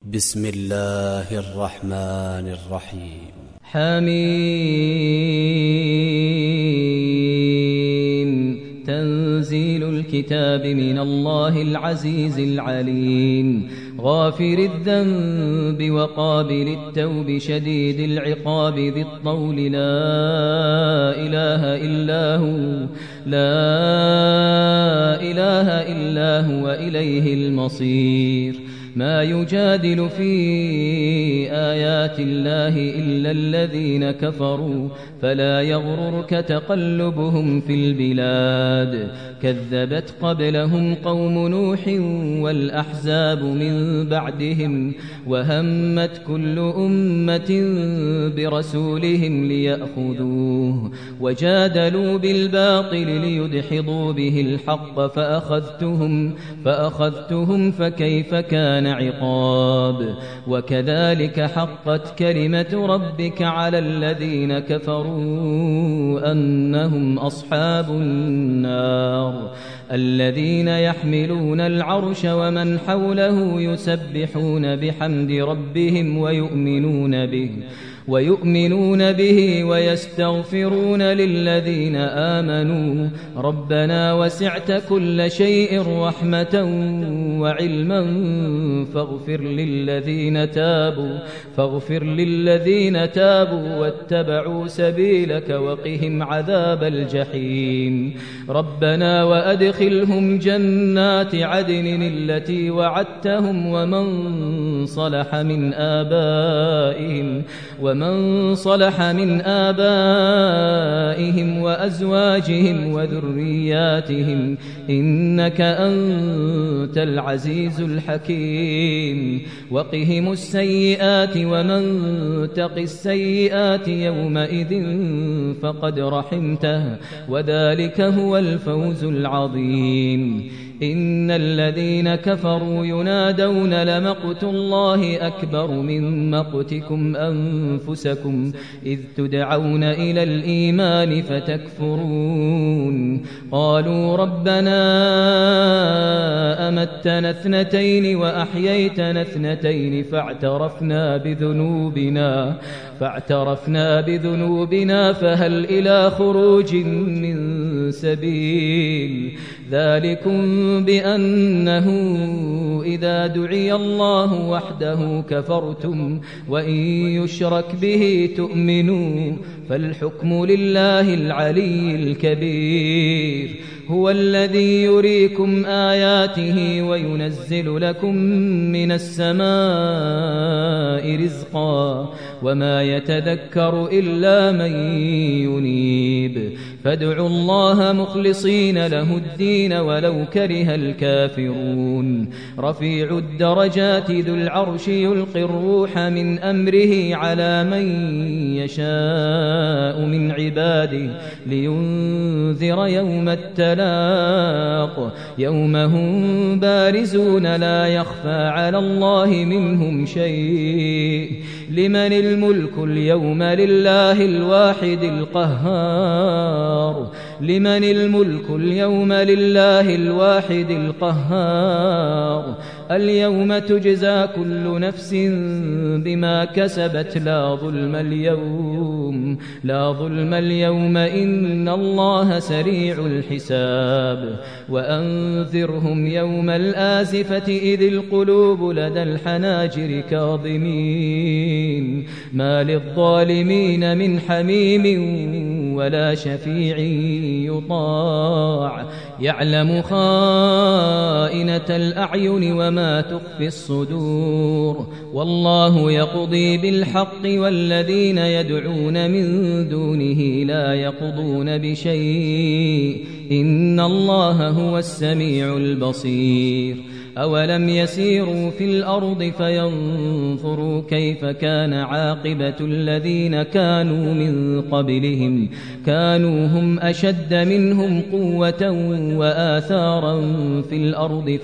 بسم الله الرحمن الرحيم. حميم. تنزيل الكتاب من الله العزيز العليم، غافر الذنب وقابل التوب شديد العقاب ذي الطول، لا إله إلا هو إليه المصير. ما يجادل في آيات الله إلا الذين كفروا، فلا يغررك تقلبهم في البلاد. كذبت قبلهم قوم نوح والأحزاب من بعدهم، وهمت كل أمة برسولهم ليأخذوه، وجادلوا بالباطل ليدحضوا به الحق، فأخذتهم فكيف كان عقاب. وكذلك حقت كلمة ربك على الذين كفروا أنهم أصحاب النار، الذين يحملون العرش ومن حوله يسبحون بحمد ربهم ويؤمنون به ويستغفرون للذين آمنوا ربنا وسعت كل شيء رحمة وعلما فاغفر للذين تابوا واتبعوا سبيلك وقهم عذاب الجحيم. ربنا وأدخلهم جنات عدن التي وعدتهم ومن صلح من آبائهم وأزواجهم وذرياتهم، إنك أنت العزيز الحكيم. وقهم السيئات، ومن تق السيئات يومئذ فقد رحمته، وذلك هو الفوز العظيم. إن الذين كفروا ينادون لمقت الله أكبر من مقتكم أنفسكم إذ تدعون إلى الإيمان فتكفرون. قالوا ربنا أمتنا اثنتين وأحييتنا اثنتين فاعترفنا بذنوبنا فهل إلى خروج من سبيل. ذلكم بأنه إذا دعي الله وحده كفرتم، وإن يشرك به تؤمنوا، فالحكم لله العلي الكبير. هو الذي يريكم آياته وينزل لكم من السماء رزقا، وما يتذكر إلا من ينيب. فادعوا الله مخلصين له الدين ولو كره الكافرون. رفيع الدرجات ذو العرش يلقي الروح من أمره على من يشاء من عباده لينذر يوم التلاق، يوم هم بارزون لا يخفى على الله منهم شيء. لمن الملك اليوم لله الواحد القهار. لمن الملك اليوم لله الواحد القهار. اليوم تجزى كل نفس بما كسبت لا ظلم اليوم إن الله سريع الحساب. وأنذرهم يوم الآزفة إذ القلوب لدى الحناجر كاظمين، ما للظالمين من حميم ولا شفيع يطاع. يعلم خائنة الأعين وما تخفي الصدور. والله يقضي بالحق والذين يدعون من دونه لا يقضون بشيء، إن الله هو السميع البصير. أولم يسيروا في الأرض فينظروا كيف كان عاقبة الذين كانوا من قبلهم، كانوا هم أشد منهم قوة وآثارا في الأرض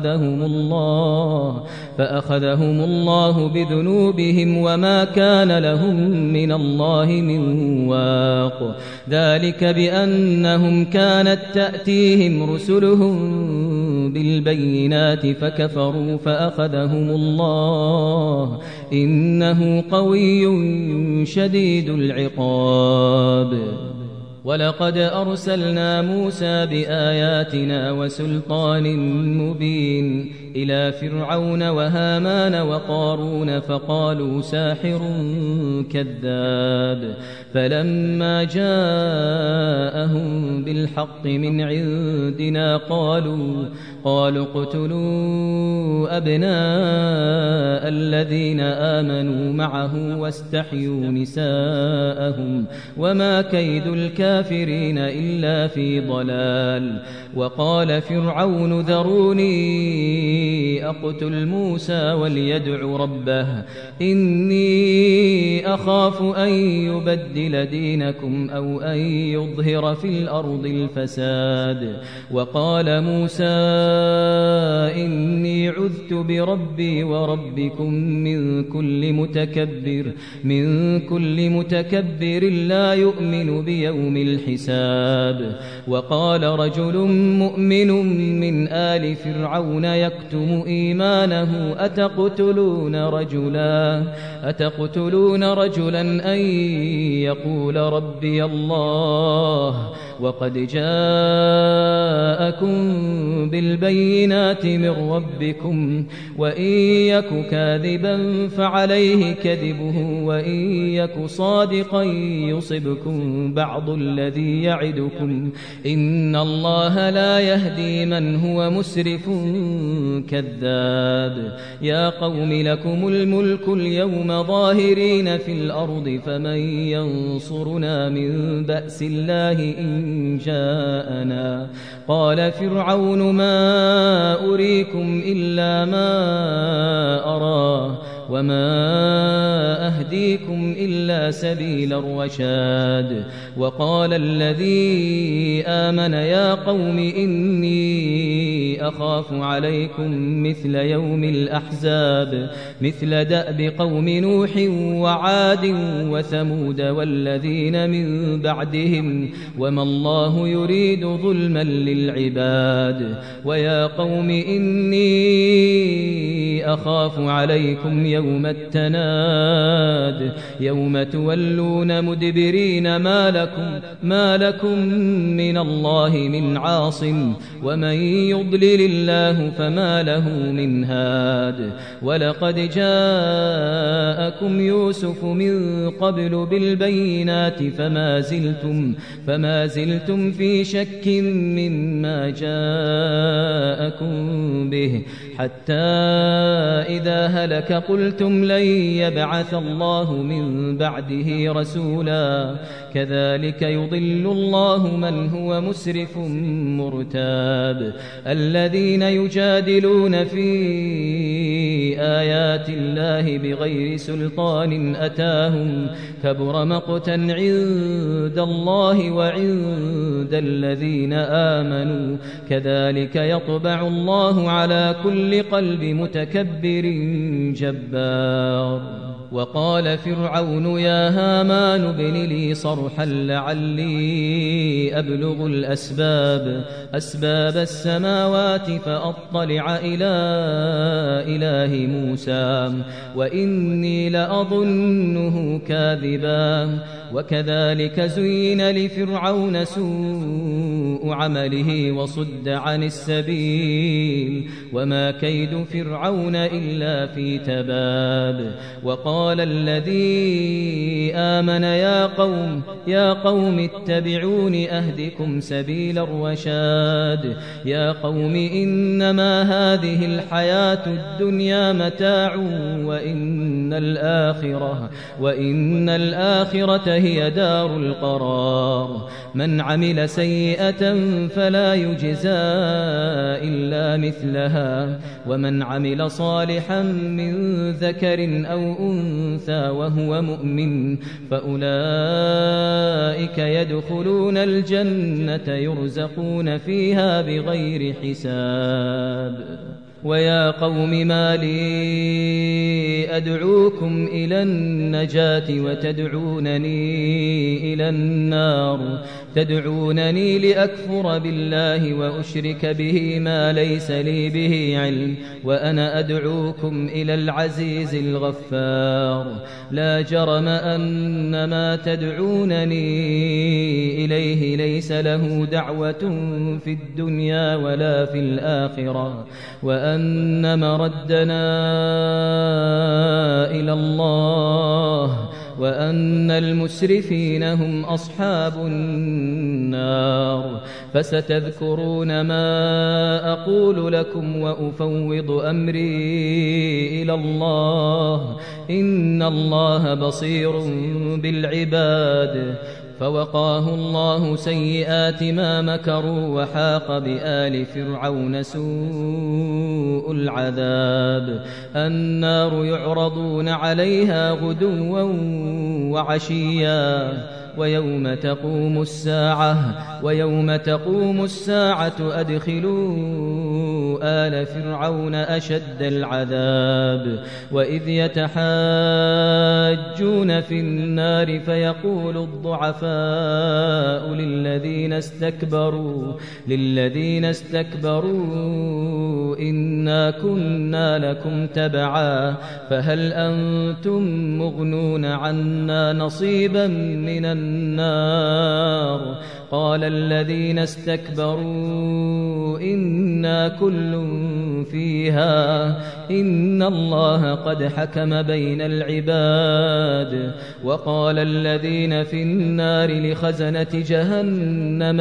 فأخذهم الله بذنوبهم وما كان لهم من الله من واق. ذلك بأنهم كانت تأتيهم رسلهم بالبينات فكفروا فأخذهم الله إنه قوي شديد العقاب. ولقد أرسلنا موسى بآياتنا وسلطان مبين إلى فرعون وهامان وقارون فقالوا ساحر كذاب. فلما جاءهم بالحق من عندنا قالوا اقتلوا أبناء الذين آمنوا معه واستحيوا نساءهم وما كيد الكافرين إلا في ضلال. وقال فرعون ذروني أقتل موسى وليدع ربه إني أخاف أن يبدل دينكم أو أن يظهر في الأرض الفساد. وقال موسى إني عذت بربي وربكم من كل متكبر لا يؤمن بيوم الحساب. وقال رجل مؤمن من آل فرعون يكتم إيمانه أتقتلون رجلا أن يقول ربي الله وقد جاءكم بالبينات من ربكم وإن يك كاذبا فعليه كذبه وإن يك صادقا يصبكم بعض الذي يعدكم إن الله لا يهدي من هو مسرف كذاب. يا قوم لكم الملك اليوم ظاهرين في الأرض فمن ينصرنا من بأس الله إن جاءنا. قال فرعون ما أريكم إلا ما أرى وما أهديكم إلا سبيل الرشاد. وقال الذي آمن يا قوم إني أخاف عليكم مثل يوم الأحزاب مثل دأب قوم نوح وعاد وثمود والذين من بعدهم وما الله يريد ظلما للعباد. ويا قوم إني أخاف عليكم يوم التناد يوم تولون مدبرين ما لكم من الله من عاصم ومن يضلل الله فما له من هاد. ولقد جاءكم يوسف من قبل بالبينات فما زلتم في شك مما جاءكم به حتى إذا هلك قلتم لن يبعث الله من بعده رسولا كذلك يضل الله من هو مسرف مرتاب. الذين يجادلون في آيات الله بغير سلطان أتاهم كبر مقتا عند الله وعند الذين آمنوا كذلك يطبع الله على كل قلب متكبر جبار. وقال فرعون يا هامان ابن لي صرحا لعلي أبلغ أسباب السماوات فأطلع إلى إله موسى وإني لأظنه كاذبا. وكذلك زين لفرعون سوء عمله وصد عن السبيل وما كيد فرعون إلا في تباب. وقال الذي آمن يا قوم اتبعون أهدكم سبيل الرشاد. يا قوم إنما هذه الحياة الدنيا متاع وإن الآخرة هي دار القرار. من عمل سيئة فلا يجزى إلا مثلها ومن عمل صالحا من ذكر أو أنثى وهو مؤمن فأولئك يدخلون الجنة يرزقون فيها بغير حساب. ويا قوم ما لي أدعوكم إلى النجاة وتدعونني إلى النار تدعونني لأكفر بالله وأشرك به ما ليس لي به علم وأنا أدعوكم إلى العزيز الغفار لا جرم أن ما تدعونني إليه ليس له دعوة في الدنيا ولا في الآخرة وأن مردنا إلى الله وأن المسرفين هم أصحاب النار فستذكرون ما أقول لكم وأفوض أمري إلى الله إن الله بصير بالعباد فوقاه الله سيئات ما مكروا وحاق بآل فرعون سوء العذاب النار يعرضون عليها غدوا وعشيا ويوم تقوم الساعة أدخلوا آل فرعون أشد العذاب وإذ يتحاجون في النار فيقول الضعفاء للذين استكبروا إنا كنا لكم تبعا فهل أنتم مغنون عنا نصيبا من النار قال الذين استكبروا إنا كل فيها إن الله قد حكم بين العباد وقال الذين في النار لخزنة جهنم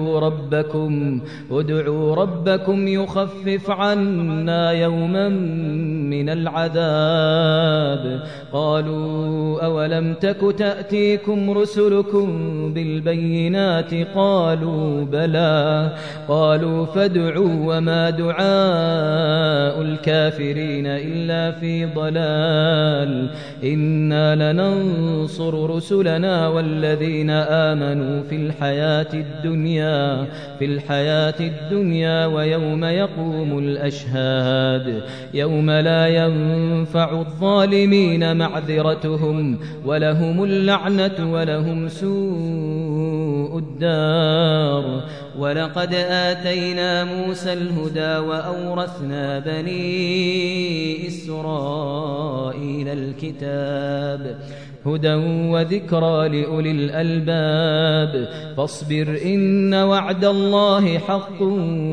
ادعوا ربكم يخفف عنا يوما من العذاب قالوا أولم تك تأتيكم رسلكم بالبينات قالوا بلى قالوا فادعوا وما دعاء الكافرين إلا في ضلال إنا لننصر رسلنا والذين آمنوا في الحياة الدنيا ويوم يقوم الأشهاد يوم لا ينفع الظالمين معذرتهم ولهم اللعنة ولهم سوء الدار ولقد آتينا موسى الهدى وأورثنا بني إسرائيل الكتاب هدى وذكرى لأولي الألباب فاصبر إن وعد الله حق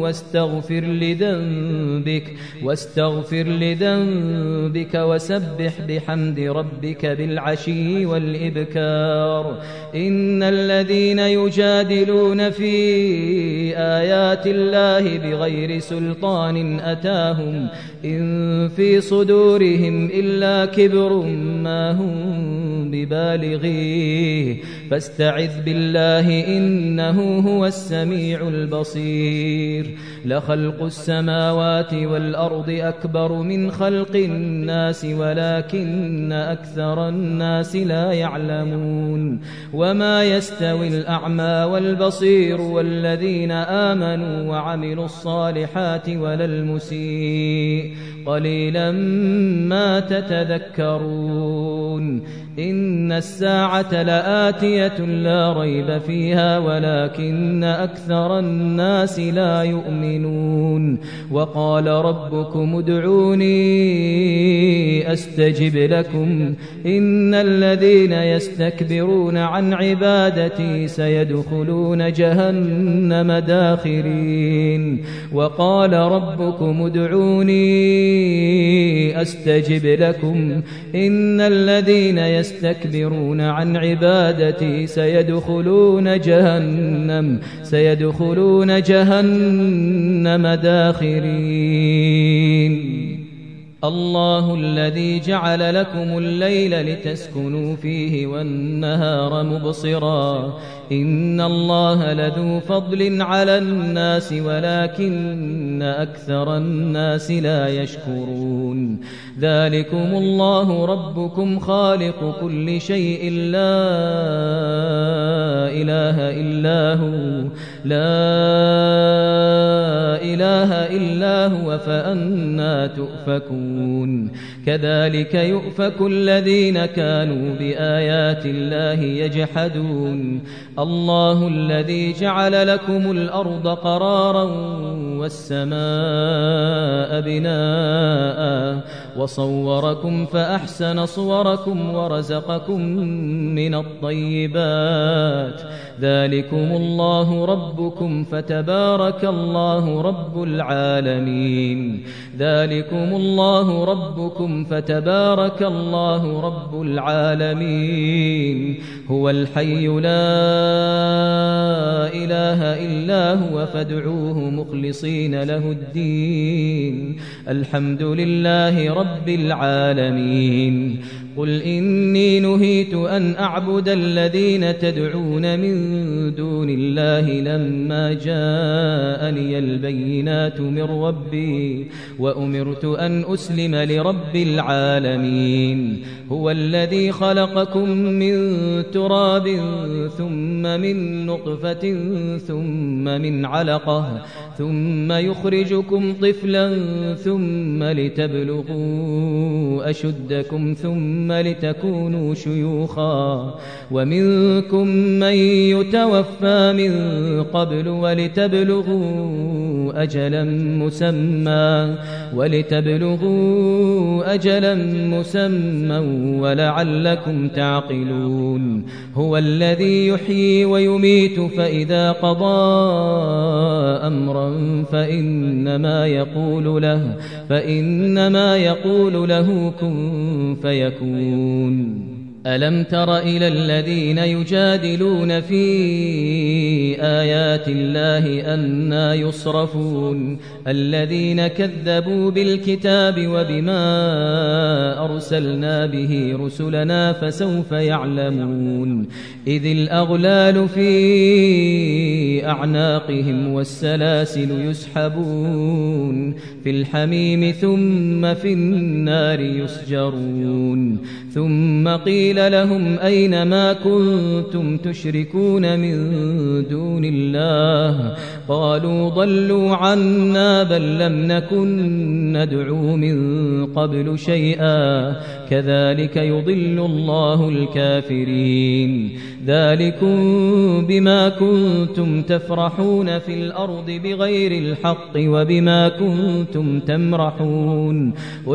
واستغفر لذنبك وسبح بحمد ربك بالعشي والإبكار إن الذين يجادلون في آيات الله بغير سلطان أتاهم إن في صدورهم إلا كبر ما هم ببالغيه فاستعذ بالله إنه هو السميع البصير لخلق السماوات والأرض أكبر من خلق الناس ولكن أكثر الناس لا يعلمون وما يستوي الأعمى والبصير والذين آمنوا وعملوا الصالحات ولا المسيء قليلا ما تتذكرون إن الساعة لآتية لا ريب فيها ولكن أكثر الناس لا يؤمنون وقال ربكم ادعوني أستجب لكم إن الذين يستكبرون عن عبادتي سيدخلون جهنم داخرين وقال ربكم ادعوني أستجب لكم إن الذين يستكبرون عن عبادتي سيدخلون جهنم داخرين الله الذي جعل لكم الليل لتسكنوا فيه والنهار مبصرا إن الله لذو فضل على الناس ولكن أكثر الناس لا يشكرون ذلكم الله ربكم خالق كل شيء لا إله إلا هو فأنى تؤفكون كذلك يؤفك الذين كانوا بآيات الله يجحدون الله الذي جعل لكم الأرض قرارا والسماء بناء وصوركم فأحسن صوركم ورزقكم من الطيبات ذلكم الله ربكم فتبارك الله رب العالمين ذلكم الله ربكم فتبارك الله رب العالمين هو الحي لا إله إلا هو فادعوه مخلصين له الدين الحمد لله رب العالمين قل إني نهيت أن أعبد الذين تدعون من دون الله لما جاءني البينات من ربي وأمرت أن أسلم لرب العالمين هو الذي خلقكم من تراب ثم من نطفة ثم من علقة ثم يخرجكم طفلا ثم لتبلغوا أشدكم ثم لتكونوا شيوخا ومنكم من يتوفى من قبل ولتبلغوا أجلا مسمى ولعلكم تعقلون هو الذي يحيي ويميت فإذا قضى أمرا فإنما يقول له كن فيكون ألم تر إلى الذين يجادلون في آيات الله أنى يصرفون الذين كذبوا بالكتاب وبما أرسلنا به رسلنا فسوف يعلمون إذ الأغلال في أعناقهم والسلاسل يسحبون في الحميم ثم في النار يسجرون ثم قيل لهم أين ما كنتم تشركون من دون الله قالوا ضلوا عنا بل لم نكن ندعو من قبل شيئا كذلك يضل الله الكافرين ذلكم بما كنتم تفرحون في الأرض بغير الحق وبما كنتم تمرحون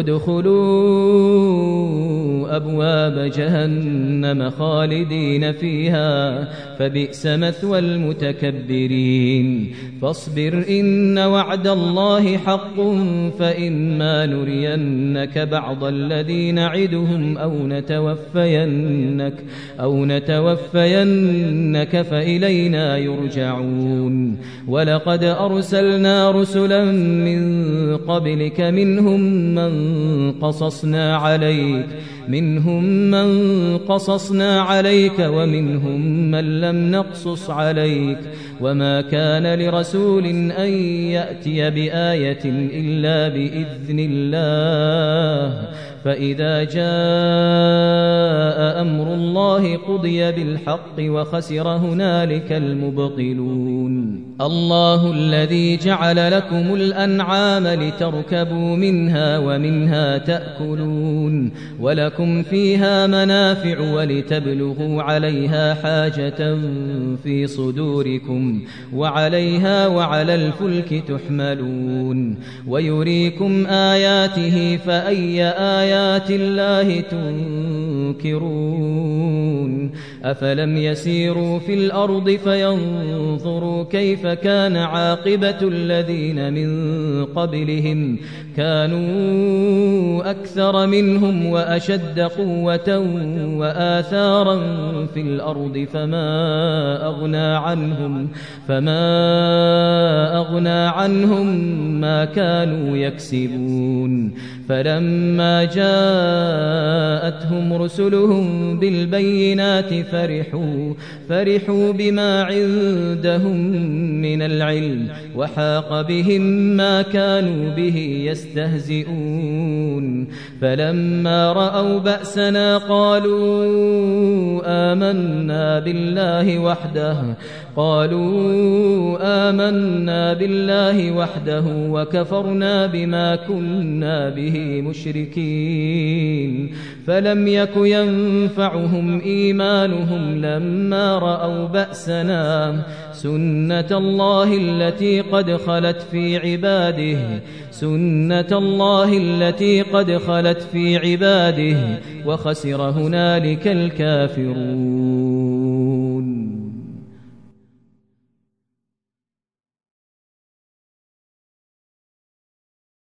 ادخلوا أبواب جهنم خالدين فيها فبئس مثوى المتكبرين فاصبر إن وعد الله حق فإما نرينك بعض الذي نعدهم أو نتوفينك فإلينا يرجعون ولقد أرسلنا رسلا من قبلك منهم من قصصنا عليك ومنهم من لم نقصص عليك وما كان لرسول أن يأتي بآية إلا بإذن الله فإذا جاء أمر الله قضي بالحق وخسر هنالك المبطلون الله الذي جعل لكم الأنعام لتركبوا منها ومنها تأكلون ولكم فيها منافع ولتبلغوا عليها حاجة في صدوركم وعليها وعلى الفلك تحملون ويريكم آياته فأي آيات الله تنكرون أفلم يسيروا في الأرض فينظروا كيف كان عاقبة الذين من قبلهم كانوا أكثر منهم وأشد قوة وآثارا في الأرض فما أغنى عنهم ما كانوا يكسبون فلما جاءتهم رسلهم بالبينات فرحوا بما عندهم من العلم وحاق بهم ما كانوا به يستهزئون فلما رأوا بأسنا قالوا آمنا بالله وحده وكفرنا بما كنا به مشركين فلم يك ينفعهم إيمانهم لما رأوا بأسنا سنة الله التي قد خلت في عباده وخسر هنالك الكافرون